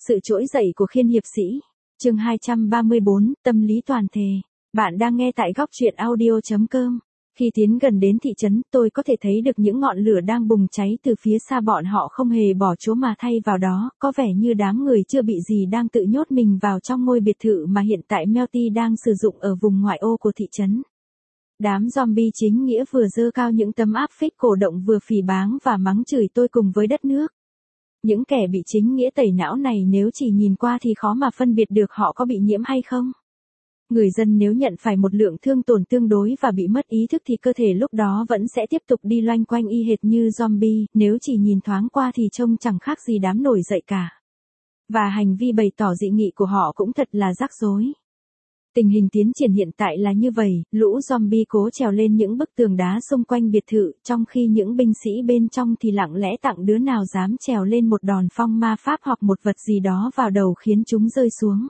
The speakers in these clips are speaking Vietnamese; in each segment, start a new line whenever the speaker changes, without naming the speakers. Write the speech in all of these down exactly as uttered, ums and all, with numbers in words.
Sự trỗi dậy của khiên hiệp sĩ. Chương hai trăm ba mươi bốn, tâm lý toàn thể. Bạn đang nghe tại góc truyện audio chấm com. Khi tiến gần đến thị trấn, tôi có thể thấy được những ngọn lửa đang bùng cháy từ phía xa, bọn họ không hề bỏ chỗ mà thay vào đó, có vẻ như đám người chưa bị gì đang tự nhốt mình vào trong ngôi biệt thự mà hiện tại Melty đang sử dụng ở vùng ngoại ô của thị trấn. Đám zombie chính nghĩa vừa giơ cao những tấm áp phích cổ động vừa phỉ báng và mắng chửi tôi cùng với đất nước. Những kẻ bị chính nghĩa tẩy não này nếu chỉ nhìn qua thì khó mà phân biệt được họ có bị nhiễm hay không. Người dân nếu nhận phải một lượng thương tổn tương đối và bị mất ý thức thì cơ thể lúc đó vẫn sẽ tiếp tục đi loanh quanh y hệt như zombie, nếu chỉ nhìn thoáng qua thì trông chẳng khác gì đám nổi dậy cả. Và hành vi bày tỏ dị nghị của họ cũng thật là rắc rối. Tình hình tiến triển hiện tại là như vậy, lũ zombie cố trèo lên những bức tường đá xung quanh biệt thự, trong khi những binh sĩ bên trong thì lặng lẽ tặng đứa nào dám trèo lên một đòn phong ma pháp hoặc một vật gì đó vào đầu khiến chúng rơi xuống.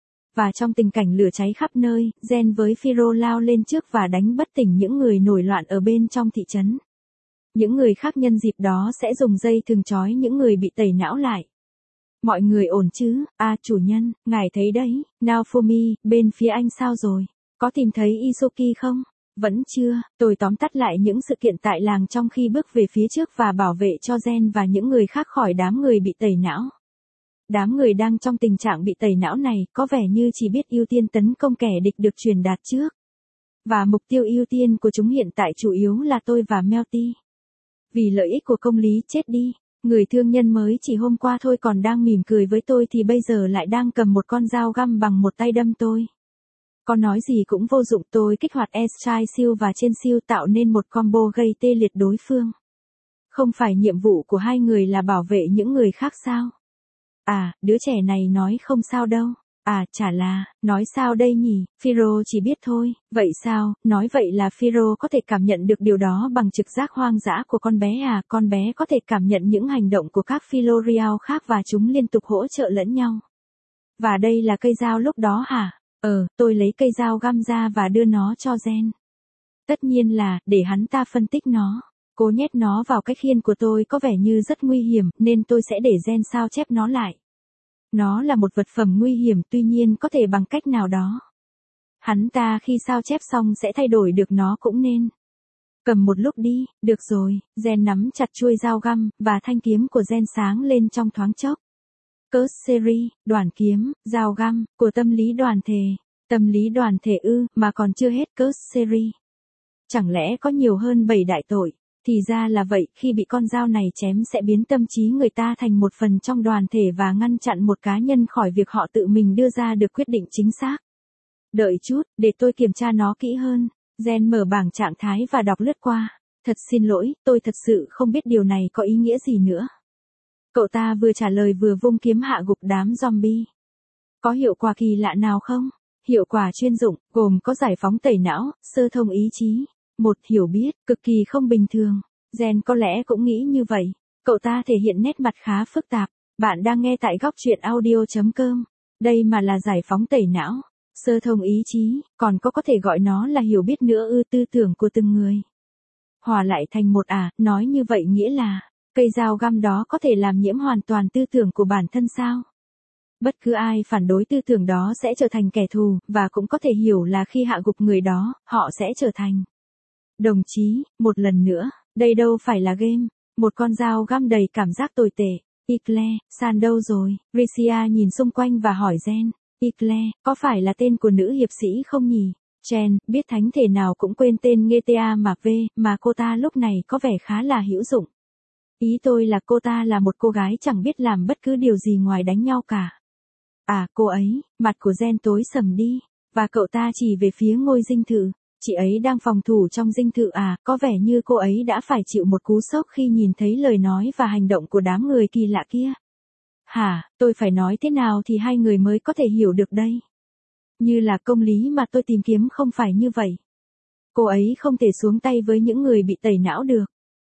Và trong tình cảnh lửa cháy khắp nơi, Jen với Phiro lao lên trước và đánh bất tỉnh những người nổi loạn ở bên trong thị trấn. Những người khác nhân dịp đó sẽ dùng dây thừng trói những người bị tẩy não lại. Mọi người ổn chứ? À, chủ nhân, ngài thấy đấy, Naofumi, bên phía anh sao rồi? Có tìm thấy Isuki không? Vẫn chưa, tôi tóm tắt lại những sự kiện tại làng trong khi bước về phía trước và bảo vệ cho Jen và những người khác khỏi đám người bị tẩy não. Đám người đang trong tình trạng bị tẩy não này có vẻ như chỉ biết ưu tiên tấn công kẻ địch được truyền đạt trước. Và mục tiêu ưu tiên của chúng hiện tại chủ yếu là tôi và Melty. Vì lợi ích của công lý chết đi. Người thương nhân mới chỉ hôm qua thôi còn đang mỉm cười với tôi thì bây giờ lại đang cầm một con dao găm bằng một tay đâm tôi. Có nói gì cũng vô dụng, tôi kích hoạt S-Chai siêu và trên siêu tạo nên một combo gây tê liệt đối phương. Không phải nhiệm vụ của hai người là bảo vệ những người khác sao? À, đứa trẻ này nói không sao đâu. À, chả là, nói sao đây nhỉ, Phiro chỉ biết thôi, vậy sao, nói vậy là Phiro có thể cảm nhận được điều đó bằng trực giác hoang dã của con bé à, con bé có thể cảm nhận những hành động của các Philorial khác và chúng liên tục hỗ trợ lẫn nhau. Và đây là cây dao lúc đó hả? Ờ, tôi lấy cây dao găm ra và đưa nó cho Jen. Tất nhiên là, để hắn ta phân tích nó. Cô nhét nó vào cái khiên của tôi có vẻ như rất nguy hiểm, nên tôi sẽ để Jen sao chép nó lại. Nó là một vật phẩm nguy hiểm, tuy nhiên có thể bằng cách nào đó. Hắn ta khi sao chép xong sẽ thay đổi được nó cũng nên. Cầm một lúc đi, được rồi, Jen nắm chặt chuôi dao găm, và thanh kiếm của Jen sáng lên trong thoáng chốc. Curse series, đoàn kiếm, dao găm, của tâm lý đoàn thể. Tâm lý đoàn thể ư, mà còn chưa hết Curse series. Chẳng lẽ có nhiều hơn bảy đại tội? Thì ra là vậy, khi bị con dao này chém sẽ biến tâm trí người ta thành một phần trong đoàn thể và ngăn chặn một cá nhân khỏi việc họ tự mình đưa ra được quyết định chính xác. Đợi chút, để tôi kiểm tra nó kỹ hơn. Jen mở bảng trạng thái và đọc lướt qua. Thật xin lỗi, tôi thật sự không biết điều này có ý nghĩa gì nữa. Cậu ta vừa trả lời vừa vung kiếm hạ gục đám zombie. Có hiệu quả kỳ lạ nào không? Hiệu quả chuyên dụng, gồm có giải phóng tẩy não, sơ thông ý chí. Một hiểu biết, cực kỳ không bình thường. Jen có lẽ cũng nghĩ như vậy. Cậu ta thể hiện nét mặt khá phức tạp. Bạn đang nghe tại góc truyện audio chấm com. Đây mà là giải phóng tẩy não. Sơ thông ý chí, còn có có thể gọi nó là hiểu biết nữa ư, tư tưởng của từng người. Hòa lại thành một à, nói như vậy nghĩa là, cây dao găm đó có thể làm nhiễm hoàn toàn tư tưởng của bản thân sao? Bất cứ ai phản đối tư tưởng đó sẽ trở thành kẻ thù, và cũng có thể hiểu là khi hạ gục người đó, họ sẽ trở thành đồng chí. Một lần nữa, đây đâu phải là game. Một con dao găm đầy cảm giác tồi tệ. Eclair, San đâu rồi? Ricia nhìn xung quanh và hỏi Jen. Eclair, có phải là tên của nữ hiệp sĩ không nhỉ? Jen, biết thánh thể nào cũng quên tên giê tê a mà V, mà cô ta lúc này có vẻ khá là hữu dụng. Ý tôi là cô ta là một cô gái chẳng biết làm bất cứ điều gì ngoài đánh nhau cả. À, cô ấy, mặt của Jen tối sầm đi, và cậu ta chỉ về phía ngôi dinh thự. Chị ấy đang phòng thủ trong dinh thự à, có vẻ như cô ấy đã phải chịu một cú sốc khi nhìn thấy lời nói và hành động của đám người kỳ lạ kia. Hả, tôi phải nói thế nào thì hai người mới có thể hiểu được đây? Như là công lý mà tôi tìm kiếm không phải như vậy. Cô ấy không thể xuống tay với những người bị tẩy não được.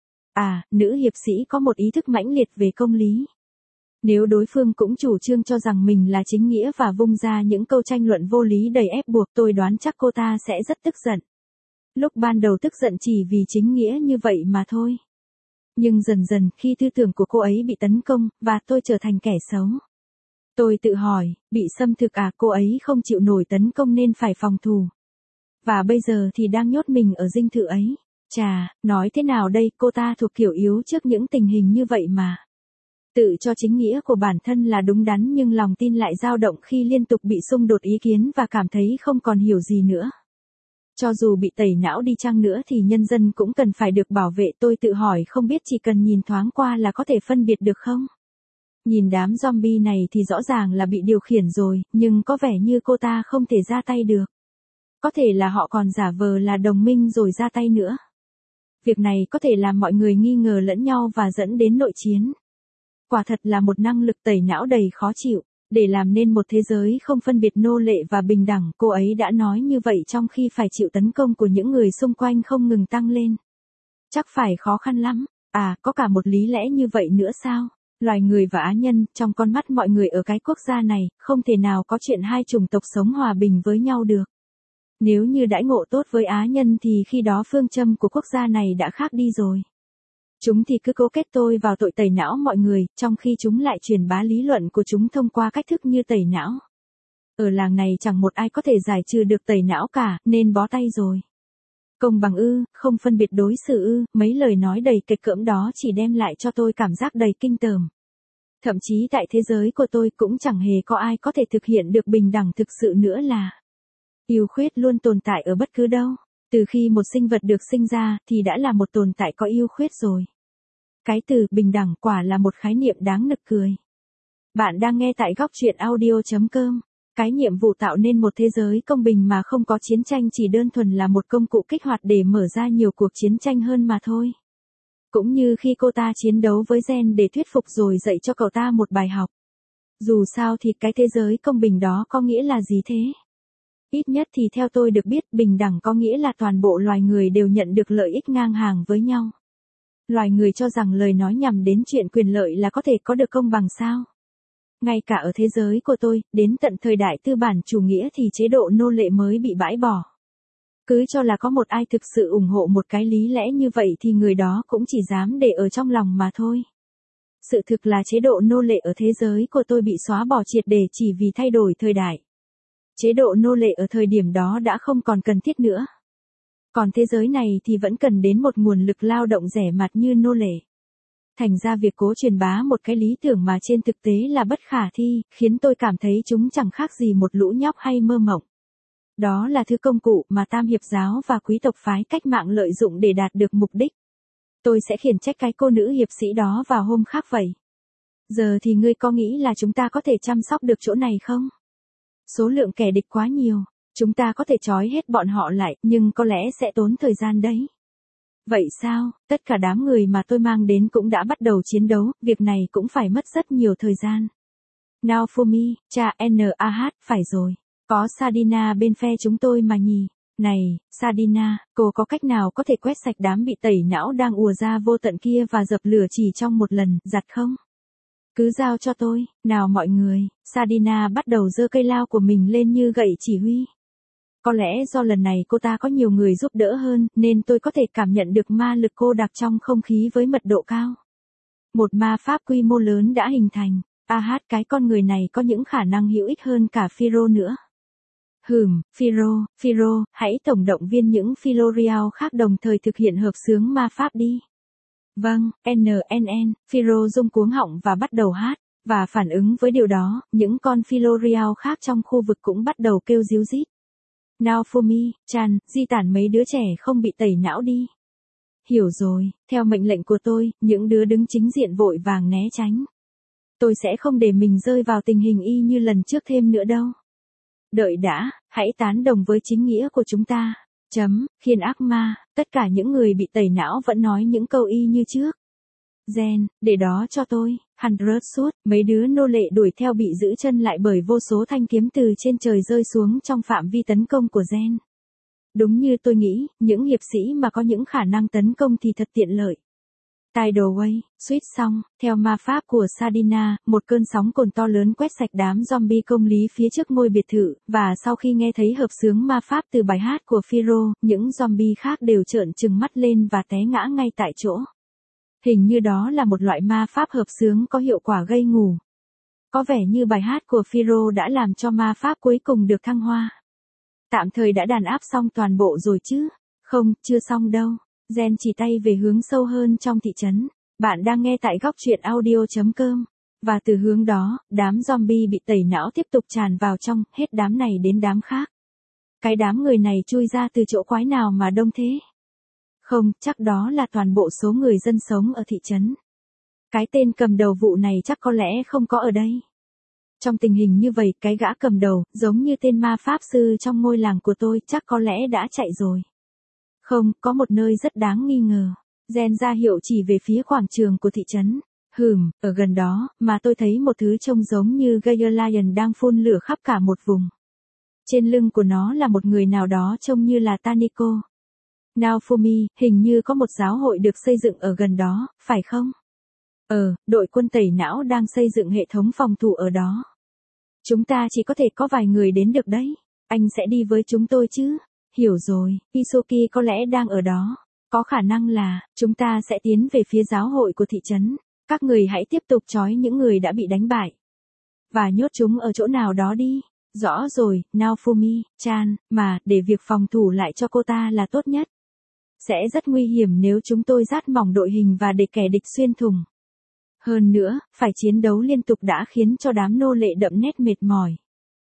À, nữ hiệp sĩ có một ý thức mãnh liệt về công lý. Nếu đối phương cũng chủ trương cho rằng mình là chính nghĩa và vung ra những câu tranh luận vô lý đầy ép buộc, tôi đoán chắc cô ta sẽ rất tức giận. Lúc ban đầu tức giận chỉ vì chính nghĩa như vậy mà thôi. Nhưng dần dần khi tư tưởng của cô ấy bị tấn công, và tôi trở thành kẻ xấu. Tôi tự hỏi, bị xâm thực à, cô ấy không chịu nổi tấn công nên phải phòng thủ. Và bây giờ thì đang nhốt mình ở dinh thự ấy. Chà, nói thế nào đây, cô ta thuộc kiểu yếu trước những tình hình như vậy mà. Tự cho chính nghĩa của bản thân là đúng đắn nhưng lòng tin lại dao động khi liên tục bị xung đột ý kiến và cảm thấy không còn hiểu gì nữa. Cho dù bị tẩy não đi chăng nữa thì nhân dân cũng cần phải được bảo vệ. Tôi tự hỏi không biết chỉ cần nhìn thoáng qua là có thể phân biệt được không? Nhìn đám zombie này thì rõ ràng là bị điều khiển rồi, nhưng có vẻ như cô ta không thể ra tay được. Có thể là họ còn giả vờ là đồng minh rồi ra tay nữa. Việc này có thể làm mọi người nghi ngờ lẫn nhau và dẫn đến nội chiến. Quả thật là một năng lực tẩy não đầy khó chịu. Để làm nên một thế giới không phân biệt nô lệ và bình đẳng, cô ấy đã nói như vậy trong khi phải chịu tấn công của những người xung quanh không ngừng tăng lên. Chắc phải khó khăn lắm. À, có cả một lý lẽ như vậy nữa sao? Loài người và Á nhân, trong con mắt mọi người ở cái quốc gia này, không thể nào có chuyện hai chủng tộc sống hòa bình với nhau được. Nếu như đãi ngộ tốt với Á nhân thì khi đó phương châm của quốc gia này đã khác đi rồi. Chúng thì cứ cố kết tôi vào tội tẩy não mọi người, trong khi chúng lại truyền bá lý luận của chúng thông qua cách thức như tẩy não. Ở làng này chẳng một ai có thể giải trừ được tẩy não cả, nên bó tay rồi. Công bằng ư, không phân biệt đối xử ư, mấy lời nói đầy kịch cỡm đó chỉ đem lại cho tôi cảm giác đầy kinh tởm. Thậm chí tại thế giới của tôi cũng chẳng hề có ai có thể thực hiện được bình đẳng thực sự nữa là. Ưu khuyết luôn tồn tại ở bất cứ đâu. Từ khi một sinh vật được sinh ra thì đã là một tồn tại có ưu khuyết rồi. Cái từ bình đẳng quả là một khái niệm đáng nực cười. Bạn đang nghe tại góc truyện audio chấm com. Cái nhiệm vụ tạo nên một thế giới công bình mà không có chiến tranh chỉ đơn thuần là một công cụ kích hoạt để mở ra nhiều cuộc chiến tranh hơn mà thôi. Cũng như khi cô ta chiến đấu với Gen để thuyết phục rồi dạy cho cậu ta một bài học. Dù sao thì cái thế giới công bình đó có nghĩa là gì thế? Ít nhất thì theo tôi được biết, bình đẳng có nghĩa là toàn bộ loài người đều nhận được lợi ích ngang hàng với nhau. Loài người cho rằng lời nói nhằm đến chuyện quyền lợi là có thể có được công bằng sao? Ngay cả ở thế giới của tôi, đến tận thời đại tư bản chủ nghĩa thì chế độ nô lệ mới bị bãi bỏ. Cứ cho là có một ai thực sự ủng hộ một cái lý lẽ như vậy thì người đó cũng chỉ dám để ở trong lòng mà thôi. Sự thực là chế độ nô lệ ở thế giới của tôi bị xóa bỏ triệt để chỉ vì thay đổi thời đại. Chế độ nô lệ ở thời điểm đó đã không còn cần thiết nữa. Còn thế giới này thì vẫn cần đến một nguồn lực lao động rẻ mạt như nô lệ. Thành ra việc cố truyền bá một cái lý tưởng mà trên thực tế là bất khả thi, khiến tôi cảm thấy chúng chẳng khác gì một lũ nhóc hay mơ mộng. Đó là thứ công cụ mà tam hiệp giáo và quý tộc phái cách mạng lợi dụng để đạt được mục đích. Tôi sẽ khiển trách cái cô nữ hiệp sĩ đó vào hôm khác vậy. Giờ thì ngươi có nghĩ là chúng ta có thể chăm sóc được chỗ này không? Số lượng kẻ địch quá nhiều, chúng ta có thể trói hết bọn họ lại, nhưng có lẽ sẽ tốn thời gian đấy. Vậy sao, tất cả đám người mà tôi mang đến cũng đã bắt đầu chiến đấu, việc này cũng phải mất rất nhiều thời gian. Now for me, cha en a hát, phải rồi. Có Sadina bên phe chúng tôi mà nhỉ. Này, Sadina, cô có cách nào có thể quét sạch đám bị tẩy não đang ùa ra vô tận kia và dập lửa chỉ trong một lần, giặt không? Cứ giao cho tôi, nào mọi người. Sadina bắt đầu giơ cây lao của mình lên như gậy chỉ huy. Có lẽ do lần này cô ta có nhiều người giúp đỡ hơn, nên tôi có thể cảm nhận được ma lực cô đặc trong không khí với mật độ cao. Một ma pháp quy mô lớn đã hình thành. A hát, cái con người này có những khả năng hữu ích hơn cả Phiro nữa. Hừm, Phiro, Phiro, hãy tổng động viên những Philorial khác đồng thời thực hiện hợp xướng ma pháp đi. Vâng, en en en, Phiro rung cuống họng và bắt đầu hát, và phản ứng với điều đó, những con Philorial khác trong khu vực cũng bắt đầu kêu ríu rít. Now for me, Chan, di tản mấy đứa trẻ không bị tẩy não đi. Hiểu rồi, theo mệnh lệnh của tôi, những đứa đứng chính diện vội vàng né tránh. Tôi sẽ không để mình rơi vào tình hình y như lần trước thêm nữa đâu. Đợi đã, hãy tán đồng với chính nghĩa của chúng ta. Chấm, khiên ác ma, tất cả những người bị tẩy não vẫn nói những câu y như trước. Gen, để đó cho tôi, hundred suốt, mấy đứa nô lệ đuổi theo bị giữ chân lại bởi vô số thanh kiếm từ trên trời rơi xuống trong phạm vi tấn công của Gen. Đúng như tôi nghĩ, những hiệp sĩ mà có những khả năng tấn công thì thật tiện lợi. Tidal Wave, suýt xong, theo ma pháp của Sadina, một cơn sóng cồn to lớn quét sạch đám zombie công lý phía trước ngôi biệt thự, và sau khi nghe thấy hợp xướng ma pháp từ bài hát của Phiro, những zombie khác đều trợn trừng mắt lên và té ngã ngay tại chỗ. Hình như đó là một loại ma pháp hợp xướng có hiệu quả gây ngủ. Có vẻ như bài hát của Phiro đã làm cho ma pháp cuối cùng được thăng hoa. Tạm thời đã đàn áp xong toàn bộ rồi chứ? Không, chưa xong đâu. Gen chỉ tay về hướng sâu hơn trong thị trấn. Bạn đang nghe tại góc truyện audio.com. Và từ hướng đó, đám zombie bị tẩy não tiếp tục tràn vào trong, hết đám này đến đám khác. Cái đám người này chui ra từ chỗ quái nào mà đông thế? Không, chắc đó là toàn bộ số người dân sống ở thị trấn. Cái tên cầm đầu vụ này chắc có lẽ không có ở đây. Trong tình hình như vậy, cái gã cầm đầu, giống như tên ma pháp sư trong ngôi làng của tôi, chắc có lẽ đã chạy rồi. Không, có một nơi rất đáng nghi ngờ. Gen ra hiệu chỉ về phía quảng trường của thị trấn. Hừm, ở gần đó, mà tôi thấy một thứ trông giống như Gaia Lion đang phun lửa khắp cả một vùng. Trên lưng của nó là một người nào đó trông như là Taniko. Naofumi, hình như có một giáo hội được xây dựng ở gần đó, phải không? Ờ, đội quân tẩy não đang xây dựng hệ thống phòng thủ ở đó. Chúng ta chỉ có thể có vài người đến được đấy. Anh sẽ đi với chúng tôi chứ? Hiểu rồi, Isoki có lẽ đang ở đó. Có khả năng là, chúng ta sẽ tiến về phía giáo hội của thị trấn. Các người hãy tiếp tục trói những người đã bị đánh bại. Và nhốt chúng ở chỗ nào đó đi. Rõ rồi, Naofumi-chan, mà, để việc phòng thủ lại cho cô ta là tốt nhất. Sẽ rất nguy hiểm nếu chúng tôi dát mỏng đội hình và để kẻ địch xuyên thủng. Hơn nữa, phải chiến đấu liên tục đã khiến cho đám nô lệ đậm nét mệt mỏi.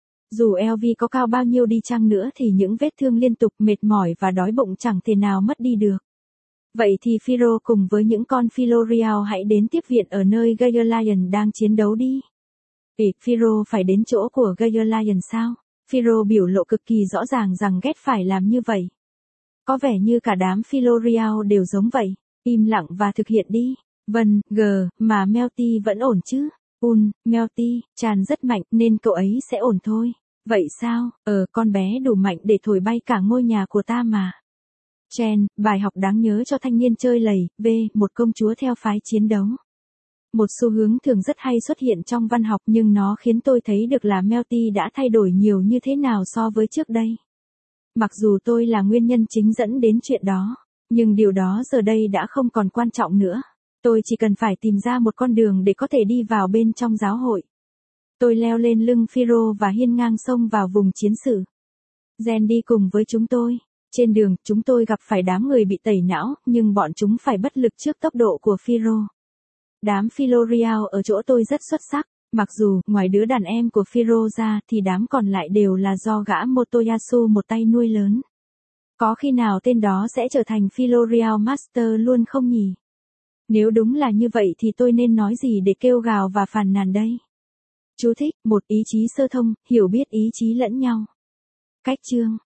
Dù eo vê có cao bao nhiêu đi chăng nữa thì những vết thương liên tục mệt mỏi và đói bụng chẳng thể nào mất đi được. Vậy thì Phiro cùng với những con Philorial hãy đến tiếp viện ở nơi Gaia Lion đang chiến đấu đi. Ê, Phiro phải đến chỗ của Gaia Lion sao? Phiro biểu lộ cực kỳ rõ ràng rằng ghét phải làm như vậy. Có vẻ như cả đám Philorial đều giống vậy. Im lặng và thực hiện đi. Vâng, G, mà Melty vẫn ổn chứ? Un, Melty, Chan rất mạnh nên cậu ấy sẽ ổn thôi. Vậy sao? Ờ, con bé đủ mạnh để thổi bay cả ngôi nhà của ta mà. Chen, bài học đáng nhớ cho thanh niên chơi lầy, V, một công chúa theo phái chiến đấu. Một xu hướng thường rất hay xuất hiện trong văn học nhưng nó khiến tôi thấy được là Melty đã thay đổi nhiều như thế nào so với trước đây. Mặc dù tôi là nguyên nhân chính dẫn đến chuyện đó, nhưng điều đó giờ đây đã không còn quan trọng nữa. Tôi chỉ cần phải tìm ra một con đường để có thể đi vào bên trong giáo hội. Tôi leo lên lưng Phiro và hiên ngang xông vào vùng chiến sự. Gen đi cùng với chúng tôi. Trên đường, chúng tôi gặp phải đám người bị tẩy não, nhưng bọn chúng phải bất lực trước tốc độ của Phiro. Đám Philorial ở chỗ tôi rất xuất sắc, mặc dù, ngoài đứa đàn em của Phiro ra thì đám còn lại đều là do gã Motoyasu một tay nuôi lớn. Có khi nào tên đó sẽ trở thành Philorial Master luôn không nhỉ? Nếu đúng là như vậy thì tôi nên nói gì để kêu gào và phàn nàn đây? Chú thích, một ý chí sơ thông, hiểu biết ý chí lẫn nhau. Cách chương